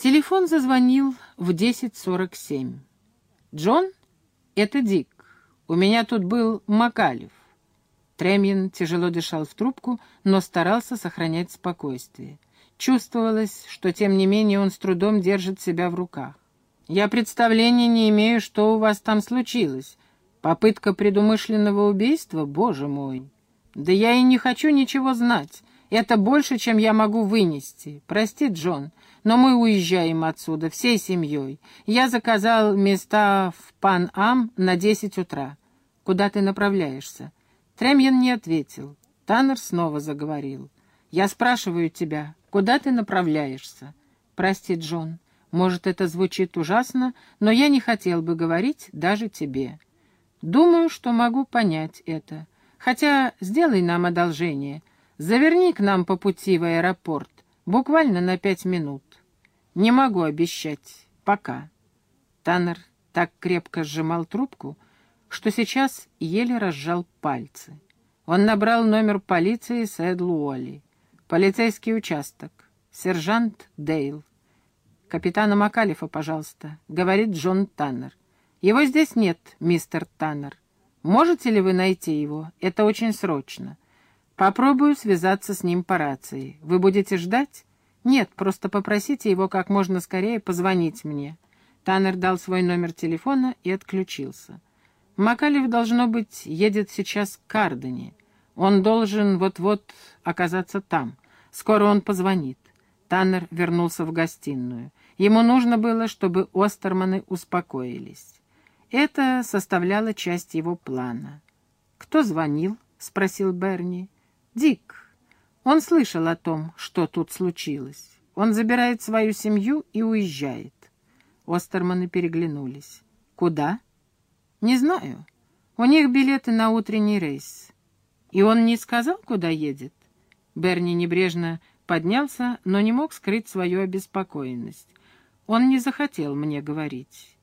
Телефон зазвонил в 10:47. «Джон, это Дик. У меня тут был Макалев». Тремьен тяжело дышал в трубку, но старался сохранять спокойствие. Чувствовалось, что, тем не менее, он с трудом держит себя в руках. «Я представления не имею, что у вас там случилось. Попытка предумышленного убийства? Боже мой! Да я и не хочу ничего знать. Это больше, чем я могу вынести. Прости, Джон, но мы уезжаем отсюда всей семьей. Я заказал места в Пан-Ам на 10 утра. Куда ты направляешься?» Тремьен не ответил. Таннер снова заговорил. «Я спрашиваю тебя, куда ты направляешься?» «Прости, Джон, может, это звучит ужасно, но я не хотел бы говорить даже тебе. Думаю, что могу понять это. Хотя сделай нам одолжение. Заверни к нам по пути в аэропорт, буквально на 5 минут. Не могу обещать. Пока». Таннер так крепко сжимал трубку, что сейчас еле разжал пальцы. Он набрал номер полиции Сэд-Луолли. «Полицейский участок. Сержант Дейл. Капитана Макалефа, пожалуйста», — говорит Джон Таннер. «Его здесь нет, мистер Таннер. Можете ли вы найти его? Это очень срочно. Попробую связаться с ним по рации. Вы будете ждать?» «Нет, просто попросите его как можно скорее позвонить мне». Таннер дал свой номер телефона и отключился. Макалев, должно быть, едет сейчас к Кардене. Он должен вот-вот оказаться там. Скоро он позвонит. Таннер вернулся в гостиную. Ему нужно было, чтобы Остерманы успокоились. Это составляло часть его плана. «Кто звонил?» — спросил Берни. «Дик. Он слышал о том, что тут случилось. Он забирает свою семью и уезжает». Остерманы переглянулись. «Куда?» «Не знаю. У них билеты на утренний рейс». «И он не сказал, куда едет?» Берни небрежно поднялся, но не мог скрыть свою обеспокоенность. «Он не захотел мне говорить».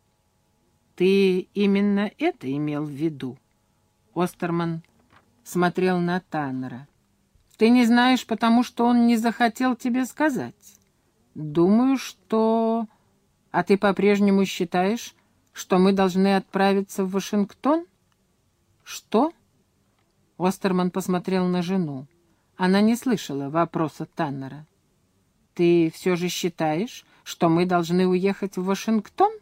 «Ты именно это имел в виду?» Остерман смотрел на Таннера. «Ты не знаешь, потому что он не захотел тебе сказать?» «Думаю, что... А ты по-прежнему считаешь, что мы должны отправиться в Вашингтон?» «Что?» Остерман посмотрел на жену. Она не слышала вопроса Таннера. «Ты все же считаешь, что мы должны уехать в Вашингтон?»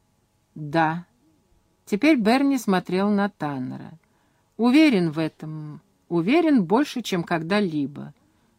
«Да». Теперь Берни смотрел на Таннера. «Уверен в этом. Уверен больше, чем когда-либо.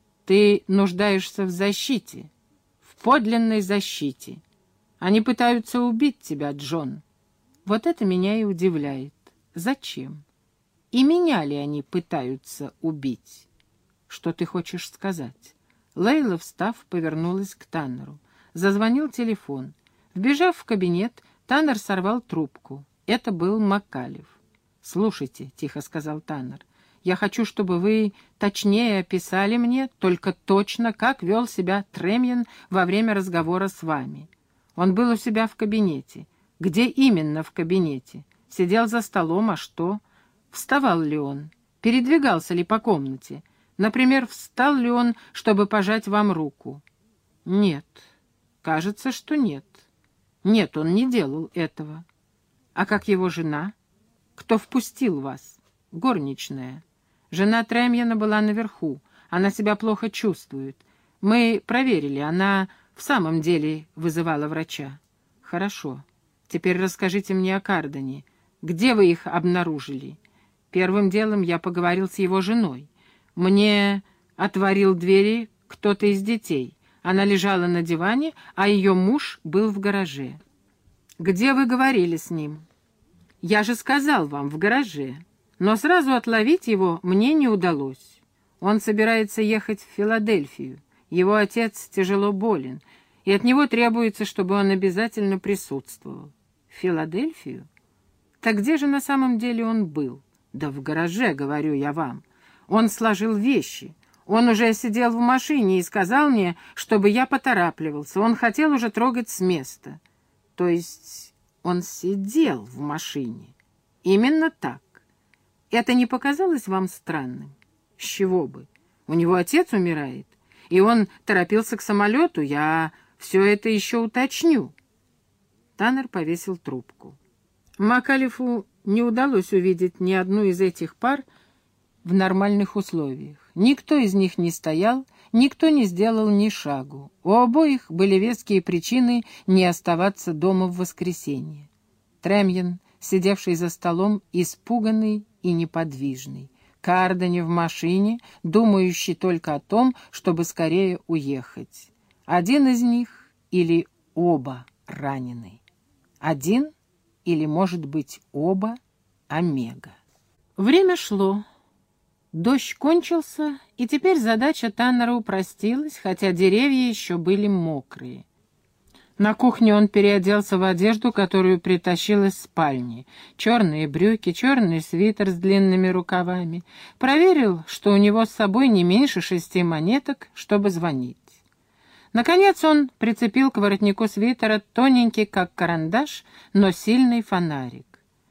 Ты нуждаешься в защите, в подлинной защите. Они пытаются убить тебя, Джон. Вот это меня и удивляет. Зачем? И меня ли они пытаются убить? Что ты хочешь сказать?» Лейла, встав, повернулась к Таннеру. Зазвонил телефон. Вбежав в кабинет, Таннер сорвал трубку. Это был Макалев. «Слушайте», — тихо сказал Таннер, — «я хочу, чтобы вы точнее описали мне, только точно, как вел себя Тремьен во время разговора с вами. Он был у себя в кабинете. Где именно в кабинете? Сидел за столом, а что? Вставал ли он? Передвигался ли по комнате? Например, встал ли он, чтобы пожать вам руку?» «Нет. Кажется, что нет. Нет, он не делал этого. А как его жена? Кто впустил вас?» «Горничная. Жена Тремьена была наверху. Она себя плохо чувствует. Мы проверили, она в самом деле вызывала врача». «Хорошо. Теперь расскажите мне о Кардене. Где вы их обнаружили?» «Первым делом я поговорил с его женой. Мне отворил двери кто-то из детей. Она лежала на диване, а ее муж был в гараже». «Где вы говорили с ним?» «Я же сказал вам, в гараже. Но сразу отловить его мне не удалось. Он собирается ехать в Филадельфию. Его отец тяжело болен, и от него требуется, чтобы он обязательно присутствовал». «В Филадельфию? Так где же на самом деле он был?» «Да в гараже, говорю я вам. Он сложил вещи. Он уже сидел в машине и сказал мне, чтобы я поторапливался. Он хотел уже трогать с места». «То есть он сидел в машине?» «Именно так. Это не показалось вам странным?» «С чего бы? У него отец умирает, и он торопился к самолету. Я все это еще уточню». Таннер повесил трубку. Макалифу не удалось увидеть ни одну из этих пар в нормальных условиях. Никто из них не стоял, никто не сделал ни шагу. У обоих были веские причины не оставаться дома в воскресенье. Тремьен, сидевший за столом, испуганный и неподвижный. Кардани в машине, думающий только о том, чтобы скорее уехать. Один из них или оба ранены. Один или, может быть, оба Омега. Время шло. Дождь кончился, и теперь задача Таннера упростилась, хотя деревья еще были мокрые. На кухне он переоделся в одежду, которую притащил из спальни. Черные брюки, черный свитер с длинными рукавами. Проверил, что у него с собой не меньше 6 монеток, чтобы звонить. Наконец он прицепил к воротнику свитера тоненький, как карандаш, но сильный фонарик.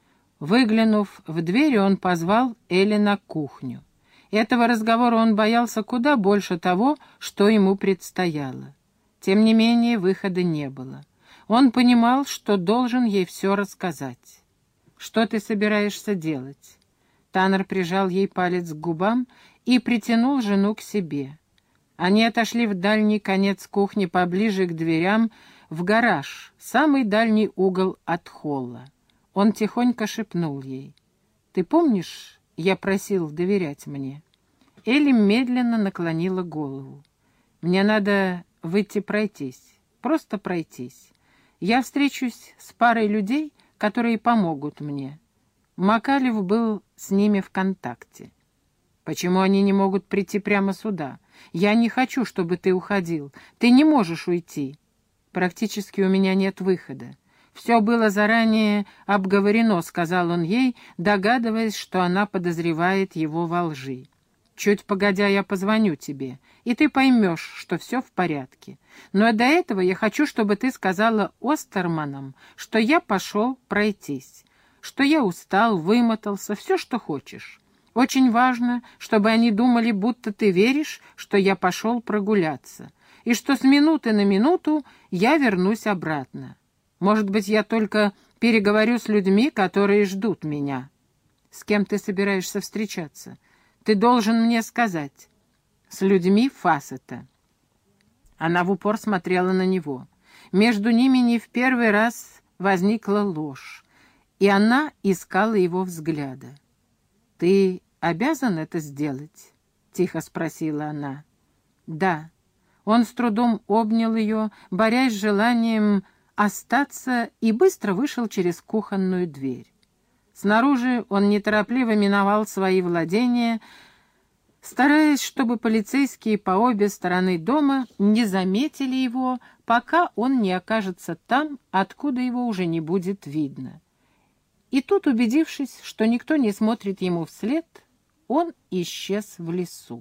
Выглянув в дверь, он позвал Элли на кухню. Этого разговора он боялся куда больше того, что ему предстояло. Тем не менее, выхода не было. Он понимал, что должен ей все рассказать. «Что ты собираешься делать?» Таннер прижал ей палец к губам и притянул жену к себе. Они отошли в дальний конец кухни, поближе к дверям, в гараж, самый дальний угол от холла. Он тихонько шепнул ей: «Ты помнишь, я просил доверять мне?» Элли медленно наклонила голову. «Мне надо выйти пройтись, просто пройтись. Я встречусь с парой людей, которые помогут мне». Макалиф был с ними в контакте. «Почему они не могут прийти прямо сюда? Я не хочу, чтобы ты уходил. Ты не можешь уйти. Практически у меня нет выхода. Все было заранее обговорено», — сказал он ей, догадываясь, что она подозревает его во лжи. «Чуть погодя я позвоню тебе, и ты поймешь, что все в порядке. Но до этого я хочу, чтобы ты сказала Остерманам, что я пошел пройтись, что я устал, вымотался, все, что хочешь. Очень важно, чтобы они думали, будто ты веришь, что я пошел прогуляться, и что с минуты на минуту я вернусь обратно. Может быть, я только переговорю с людьми, которые ждут меня». «С кем ты собираешься встречаться? Ты должен мне сказать». «С людьми Фассета». Она в упор смотрела на него. Между ними не в первый раз возникла ложь, и она искала его взгляда. «Ты обязан это сделать?» — тихо спросила она. «Да». Он с трудом обнял ее, борясь с желанием остаться, и быстро вышел через кухонную дверь. Снаружи он неторопливо миновал свои владения, стараясь, чтобы полицейские по обе стороны дома не заметили его, пока он не окажется там, откуда его уже не будет видно. И тут, убедившись, что никто не смотрит ему вслед, он исчез в лесу.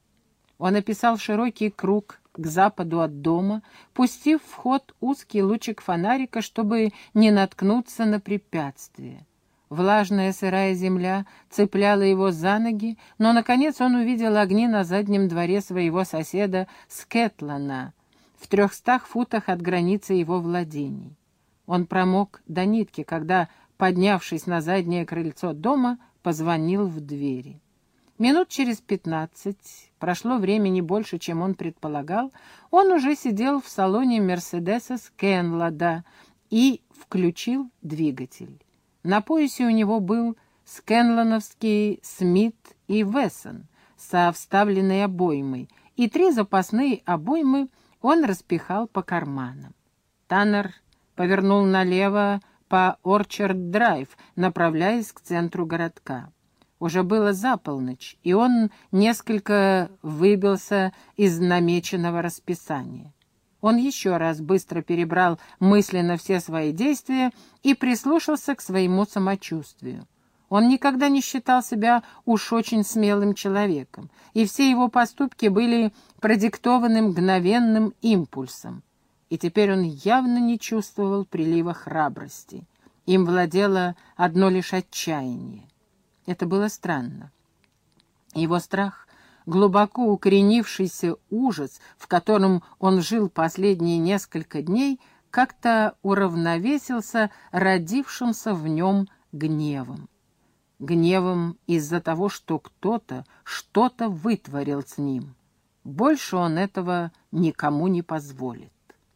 Он описал широкий круг к западу от дома, пустив в ход узкий лучик фонарика, чтобы не наткнуться на препятствие. Влажная сырая земля цепляла его за ноги, но, наконец, он увидел огни на заднем дворе своего соседа Скэтлана, в 300 футах от границы его владений. Он промок до нитки, когда, поднявшись на заднее крыльцо дома, позвонил в двери. Минут через 15, прошло времени больше, чем он предполагал, он уже сидел в салоне Мерседеса Скэнлада и включил двигатель. На поясе у него был скэнлоновский Смит и Вессон со вставленной обоймой, и 3 запасные обоймы он распихал по карманам. Таннер повернул налево по Орчард-драйв, направляясь к центру городка. Уже было за полночь, и он несколько выбился из намеченного расписания. Он еще раз быстро перебрал мысленно все свои действия и прислушался к своему самочувствию. Он никогда не считал себя уж очень смелым человеком, и все его поступки были продиктованы мгновенным импульсом. И теперь он явно не чувствовал прилива храбрости. Им владело одно лишь отчаяние. Это было странно. Его страх глубоко укоренившийся ужас, в котором он жил последние несколько дней, как-то уравновесился родившимся в нем гневом. Гневом из-за того, что кто-то что-то вытворил с ним. Больше он этого никому не позволит.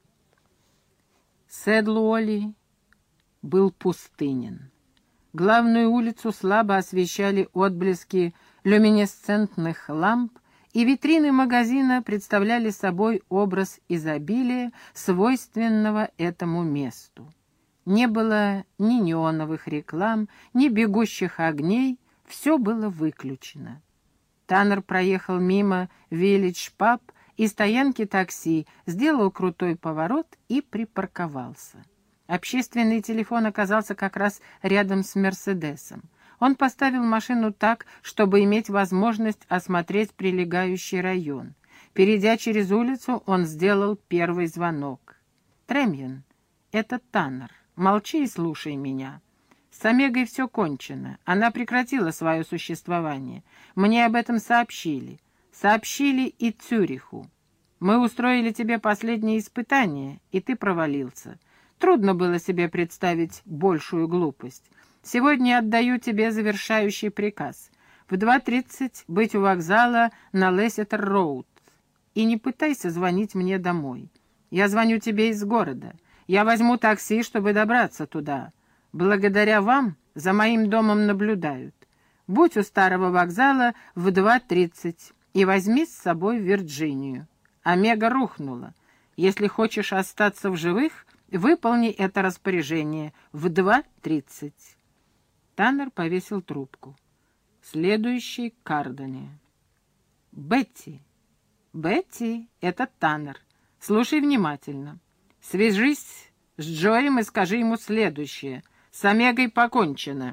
Сэдлуолли был пустынен. Главную улицу слабо освещали отблески люминесцентных ламп, и витрины магазина представляли собой образ изобилия, свойственного этому месту. Не было ни неоновых реклам, ни бегущих огней, все было выключено. Таннер проехал мимо Village Pub и стоянки такси, сделал крутой поворот и припарковался. Общественный телефон оказался как раз рядом с «Мерседесом». Он поставил машину так, чтобы иметь возможность осмотреть прилегающий район. Перейдя через улицу, он сделал первый звонок. «Трэмьен, это Таннер. Молчи и слушай меня. С Омегой все кончено. Она прекратила свое существование. Мне об этом сообщили. Сообщили и Цюриху. Мы устроили тебе последнее испытание, и ты провалился. Трудно было себе представить большую глупость. Сегодня я отдаю тебе завершающий приказ. В 2:30 быть у вокзала на Лесситер-Роуд. И не пытайся звонить мне домой. Я звоню тебе из города. Я возьму такси, чтобы добраться туда. Благодаря вам за моим домом наблюдают. Будь у старого вокзала в 2:30 и возьми с собой Вирджинию. Омега рухнула. Если хочешь остаться в живых, выполни это распоряжение в 2:30. Таннер повесил трубку. Следующий Кардани. Бетти. Бетти, это Таннер. Слушай внимательно. Свяжись с Джоем и скажи ему следующее. С Омегой покончено.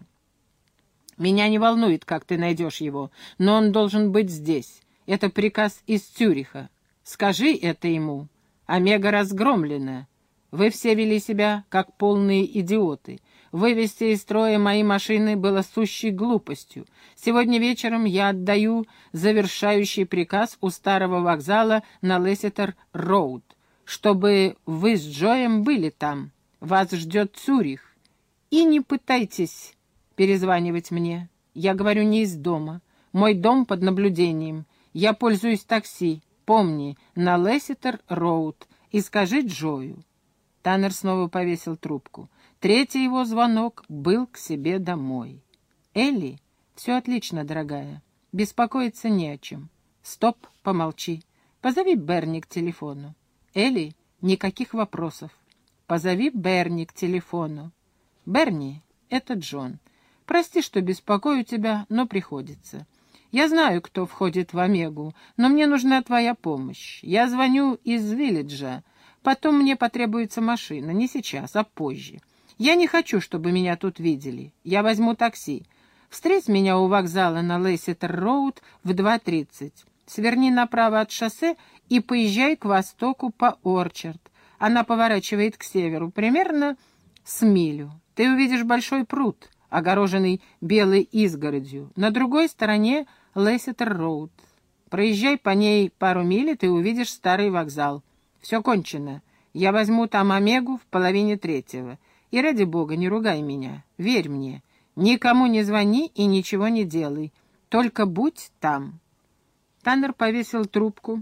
Меня не волнует, как ты найдешь его, но он должен быть здесь. Это приказ из Цюриха. Скажи это ему. Омега разгромлена. Вы все вели себя, как полные идиоты. Вывести из строя мои машины было сущей глупостью. Сегодня вечером я отдаю завершающий приказ у старого вокзала на Лесситер-Роуд, чтобы вы с Джоем были там. Вас ждет Цюрих. И не пытайтесь перезванивать мне. Я говорю не из дома. Мой дом под наблюдением. Я пользуюсь такси. Помни, на Лесситер-Роуд. И скажи Джою. Таннер снова повесил трубку. Третий его звонок был к себе домой. «Элли, все отлично, дорогая. Беспокоиться не о чем. Стоп, помолчи. Позови Берни к телефону. Элли, никаких вопросов. Позови Берни к телефону. Берни, это Джон. Прости, что беспокою тебя, но приходится. Я знаю, кто входит в Омегу, но мне нужна твоя помощь. Я звоню из Виллиджа. Потом мне потребуется машина, не сейчас, а позже. Я не хочу, чтобы меня тут видели. Я возьму такси. Встреть меня у вокзала на Лесситер-Роуд в 2:30. Сверни направо от шоссе и поезжай к востоку по Орчард. Она поворачивает к северу, примерно с милю. Ты увидишь большой пруд, огороженный белой изгородью. На другой стороне Лесситер-Роуд. Проезжай по ней пару миль, и ты увидишь старый вокзал. Все кончено. Я возьму там Омегу в 2:30. И ради бога, не ругай меня. Верь мне. Никому не звони и ничего не делай. Только будь там. Таннер повесил трубку,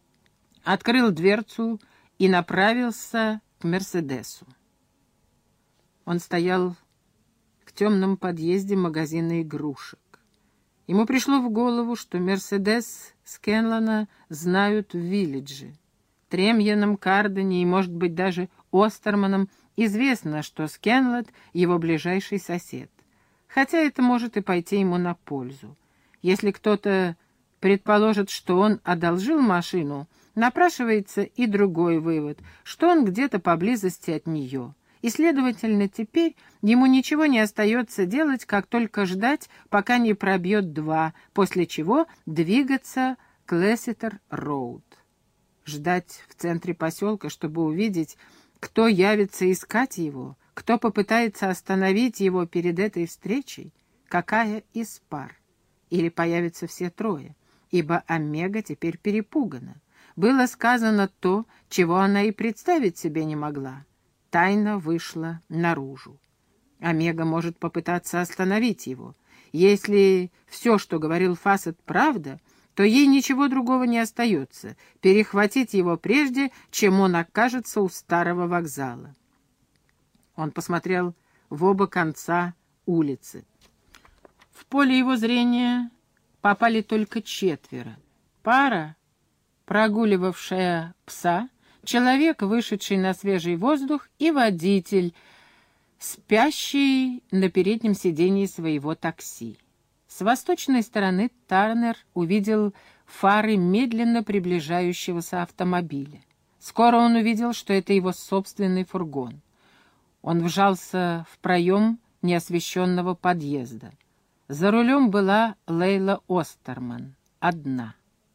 открыл дверцу и направился к Мерседесу. Он стоял в темном подъезде магазина игрушек. Ему пришло в голову, что Мерседес Скенлона знают в Виллидже. Тремьеном, Кардани и, может быть, даже Остерманом известно, что Скенлот — его ближайший сосед. Хотя это может и пойти ему на пользу. Если кто-то предположит, что он одолжил машину, напрашивается и другой вывод, что он где-то поблизости от нее. И, следовательно, теперь ему ничего не остается делать, как только ждать, пока не пробьет 2, после чего двигаться к Лесситер-Роуд. Ждать в центре поселка, чтобы увидеть, кто явится искать его, кто попытается остановить его перед этой встречей, какая из пар. Или появятся все трое. ибо Омега теперь перепугана. Было сказано то, чего она и представить себе не могла. Тайна вышла наружу. Омега может попытаться остановить его. Если все, что говорил Фасет, правда, то ей ничего другого не остается — перехватить его прежде, чем он окажется у старого вокзала. Он посмотрел в оба конца улицы. В поле его зрения попали только 4. Пара, прогуливавшая пса, человек, вышедший на свежий воздух, и водитель, спящий на переднем сиденье своего такси. С восточной стороны Тарнер увидел фары медленно приближающегося автомобиля. Скоро он увидел, что это его собственный фургон. Он вжался в проем неосвещенного подъезда. За рулем была Лейла Остерман, одна.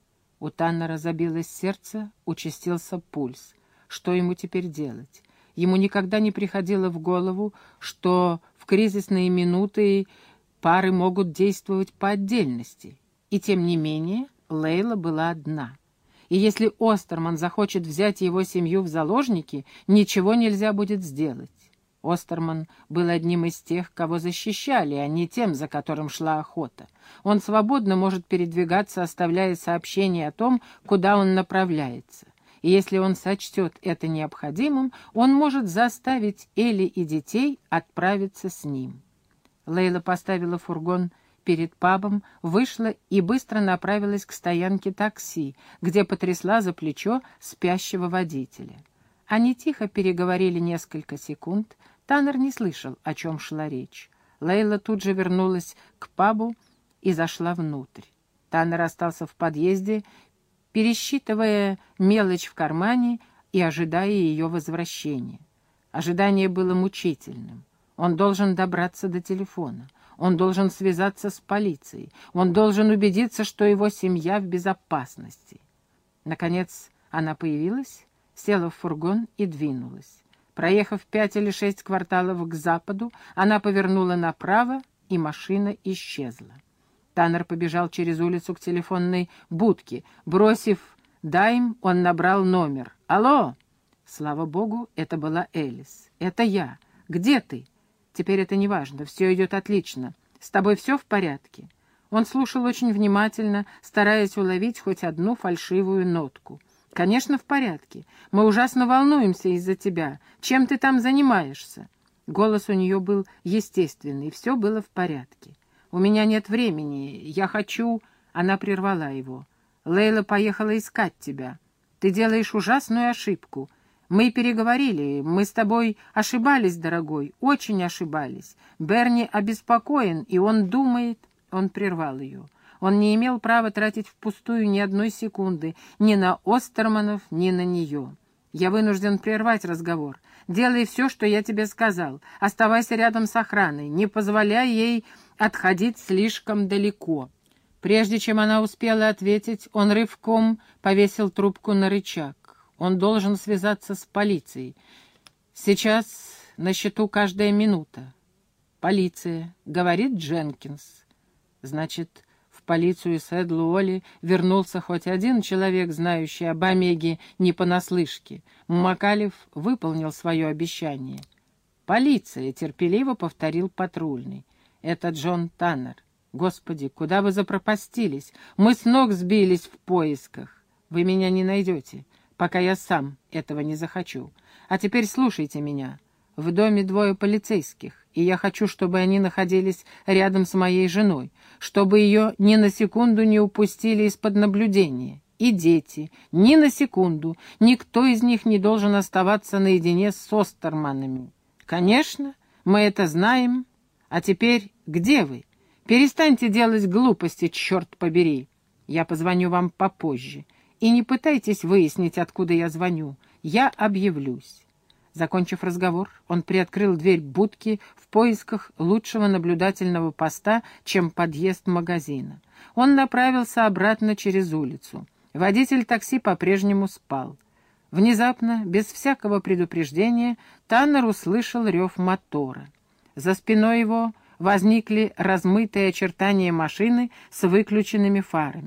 У Таннера забилось сердце, участился пульс. Что ему теперь делать? Ему никогда не приходило в голову, что в кризисные минуты пары могут действовать по отдельности. И тем не менее Лейла была одна. И если Остерман захочет взять его семью в заложники, ничего нельзя будет сделать. Остерман был одним из тех, кого защищали, а не тем, за которым шла охота. Он свободно может передвигаться, оставляя сообщение о том, куда он направляется. И если он сочтет это необходимым, он может заставить Элли и детей отправиться с ним. Лейла поставила фургон перед пабом, вышла и быстро направилась к стоянке такси, где потрясла за плечо спящего водителя. Они тихо переговорили несколько секунд. Таннер не слышал, о чем шла речь. Лейла тут же вернулась к пабу и зашла внутрь. Таннер остался в подъезде, пересчитывая мелочь в кармане и ожидая ее возвращения. Ожидание было мучительным. Он должен добраться до телефона. Он должен связаться с полицией. Он должен убедиться, что его семья в безопасности. Наконец она появилась, села в фургон и двинулась. Проехав 5 или 6 кварталов к западу, она повернула направо, и машина исчезла. Таннер побежал через улицу к телефонной будке. Бросив дайм, он набрал номер. «Алло!» Слава богу, это была Элис. «Это я. Где ты?» «Теперь это не важно. Все идет отлично. С тобой все в порядке?» Он слушал очень внимательно, стараясь уловить хоть одну фальшивую нотку. «Конечно, в порядке. Мы ужасно волнуемся из-за тебя. Чем ты там занимаешься?» Голос у нее был естественный, все было в порядке. «У меня нет времени. Я хочу...» Она прервала его. «Лейла поехала искать тебя. Ты делаешь ужасную ошибку. Мы переговорили. Мы с тобой ошибались, дорогой, очень ошибались. Берни обеспокоен, и он думает...» Он прервал ее. Он не имел права тратить впустую ни одной секунды ни на Остерманов, ни на нее. «Я вынужден прервать разговор. Делай все, что я тебе сказал. Оставайся рядом с охраной. Не позволяй ей отходить слишком далеко». Прежде чем она успела ответить, он рывком повесил трубку на рычаг. Он должен связаться с полицией. Сейчас на счету каждая минута. «Полиция», — говорит Дженкинс. Значит, в полицию Сэдлуоли вернулся хоть один человек, знающий об Омеге не понаслышке. Макалев выполнил свое обещание. «Полиция», — терпеливо повторил патрульный. «Это Джон Таннер. Господи, куда вы запропастились? Мы с ног сбились в поисках. Вы меня не найдете, пока я сам этого не захочу. А теперь слушайте меня. В доме 2 полицейских, и я хочу, чтобы они находились рядом с моей женой, чтобы ее ни на секунду не упустили из-под наблюдения. И дети, ни на секунду, никто из них не должен оставаться наедине с Остерманами. Конечно, мы это знаем. А теперь где вы? Перестаньте делать глупости, черт побери. Я позвоню вам попозже. И не пытайтесь выяснить, откуда я звоню. Я объявлюсь». Закончив разговор, он приоткрыл дверь будки в поисках лучшего наблюдательного поста, чем подъезд магазина. Он направился обратно через улицу. Водитель такси по-прежнему спал. Внезапно, без всякого предупреждения, Таннер услышал рев мотора. За спиной его возникли размытые очертания машины с выключенными фарами.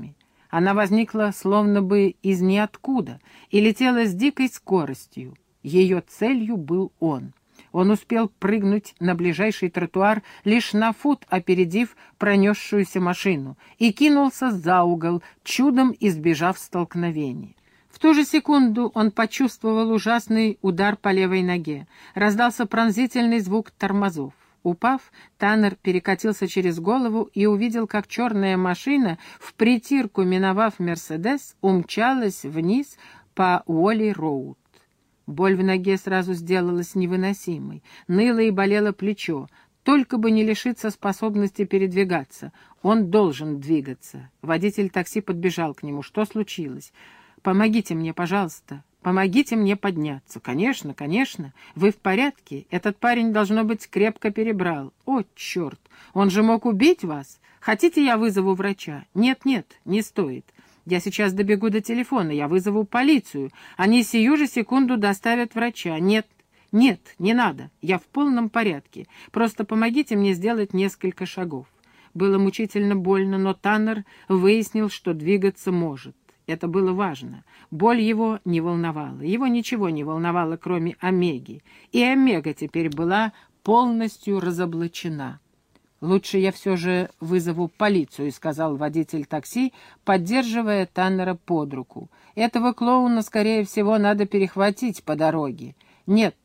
Она возникла словно бы из ниоткуда и летела с дикой скоростью. Ее целью был он. Он успел прыгнуть на ближайший тротуар, лишь на фут опередив пронесшуюся машину, и кинулся за угол, чудом избежав столкновения. В ту же секунду он почувствовал ужасный удар по левой ноге. Раздался пронзительный звук тормозов. Упав, Таннер перекатился через голову и увидел, как черная машина, впритирку миновав «Мерседес», умчалась вниз по Уолли-Роуд. Боль в ноге сразу сделалась невыносимой. Ныло и болело плечо. Только бы не лишиться способности передвигаться. Он должен двигаться. Водитель такси подбежал к нему. Что случилось? «Помогите мне, пожалуйста. Помогите мне подняться». «Конечно, конечно. Вы в порядке? Этот парень, должно быть, крепко перебрал». «О, черт! Он же мог убить вас. Хотите, я вызову врача?» «Нет, не стоит. Я сейчас добегу до телефона, я вызову полицию. Они сию же секунду доставят врача». «Нет, не надо. Я в полном порядке. Просто помогите мне сделать несколько шагов». Было мучительно больно, но Таннер выяснил, что двигаться может. Это было важно. Боль его не волновала. Его ничего не волновало, кроме Омеги. И Омега теперь была полностью разоблачена. «Лучше я все же вызову полицию», — сказал водитель такси, поддерживая Таннера под руку. «Этого клоуна, скорее всего, надо перехватить по дороге». «Нет,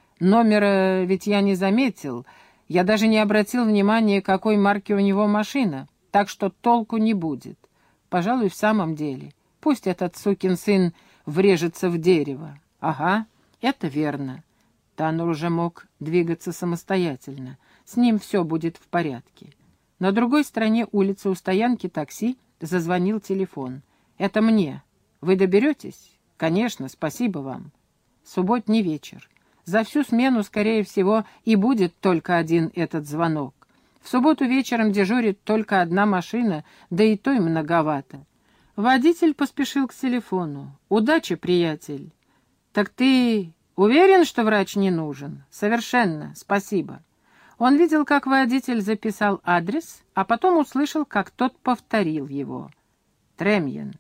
номера ведь я не заметил. Я даже не обратил внимания, какой марки у него машина, так что толку не будет. Пожалуй, в самом деле. Пусть этот сукин сын врежется в дерево». «Ага, это верно». Таннер уже мог двигаться самостоятельно. С ним все будет в порядке. На другой стороне улицы у стоянки такси зазвонил телефон. «Это мне. Вы доберетесь?» «Конечно, спасибо вам». Субботний вечер. За всю смену, скорее всего, и будет только один этот звонок. В субботу вечером дежурит только одна машина, да и той многовато. Водитель поспешил к телефону. «Удачи, приятель». «Так ты уверен, что врач не нужен?» «Совершенно, спасибо». Он видел, как водитель записал адрес, а потом услышал, как тот повторил его. «Тремьен.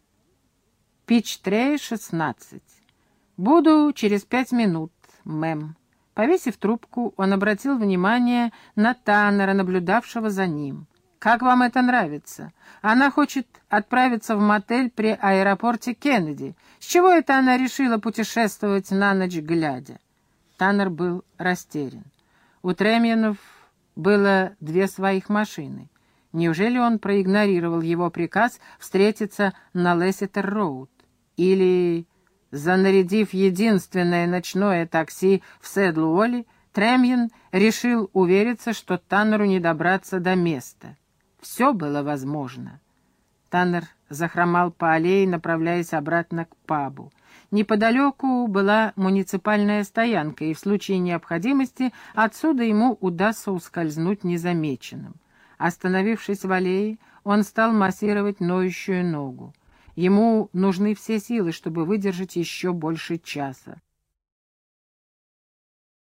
Пич-трей, 16. Буду через 5 минут, мэм». Повесив трубку, он обратил внимание на Таннера, наблюдавшего за ним. «Как вам это нравится? Она хочет отправиться в мотель при аэропорте Кеннеди. С чего это она решила путешествовать на ночь глядя?» Таннер был растерян. У Тремьенов было 2 своих машины. Неужели он проигнорировал его приказ встретиться на Лесситер-Роуд? Или, занарядив единственное ночное такси в Седл-Уолли, Тремьен решил увериться, что Таннеру не добраться до места? Все было возможно. Таннер захромал по аллее, направляясь обратно к пабу. Неподалеку была муниципальная стоянка, и в случае необходимости отсюда ему удастся ускользнуть незамеченным. Остановившись в аллее, он стал массировать ноющую ногу. Ему нужны все силы, чтобы выдержать еще больше часа.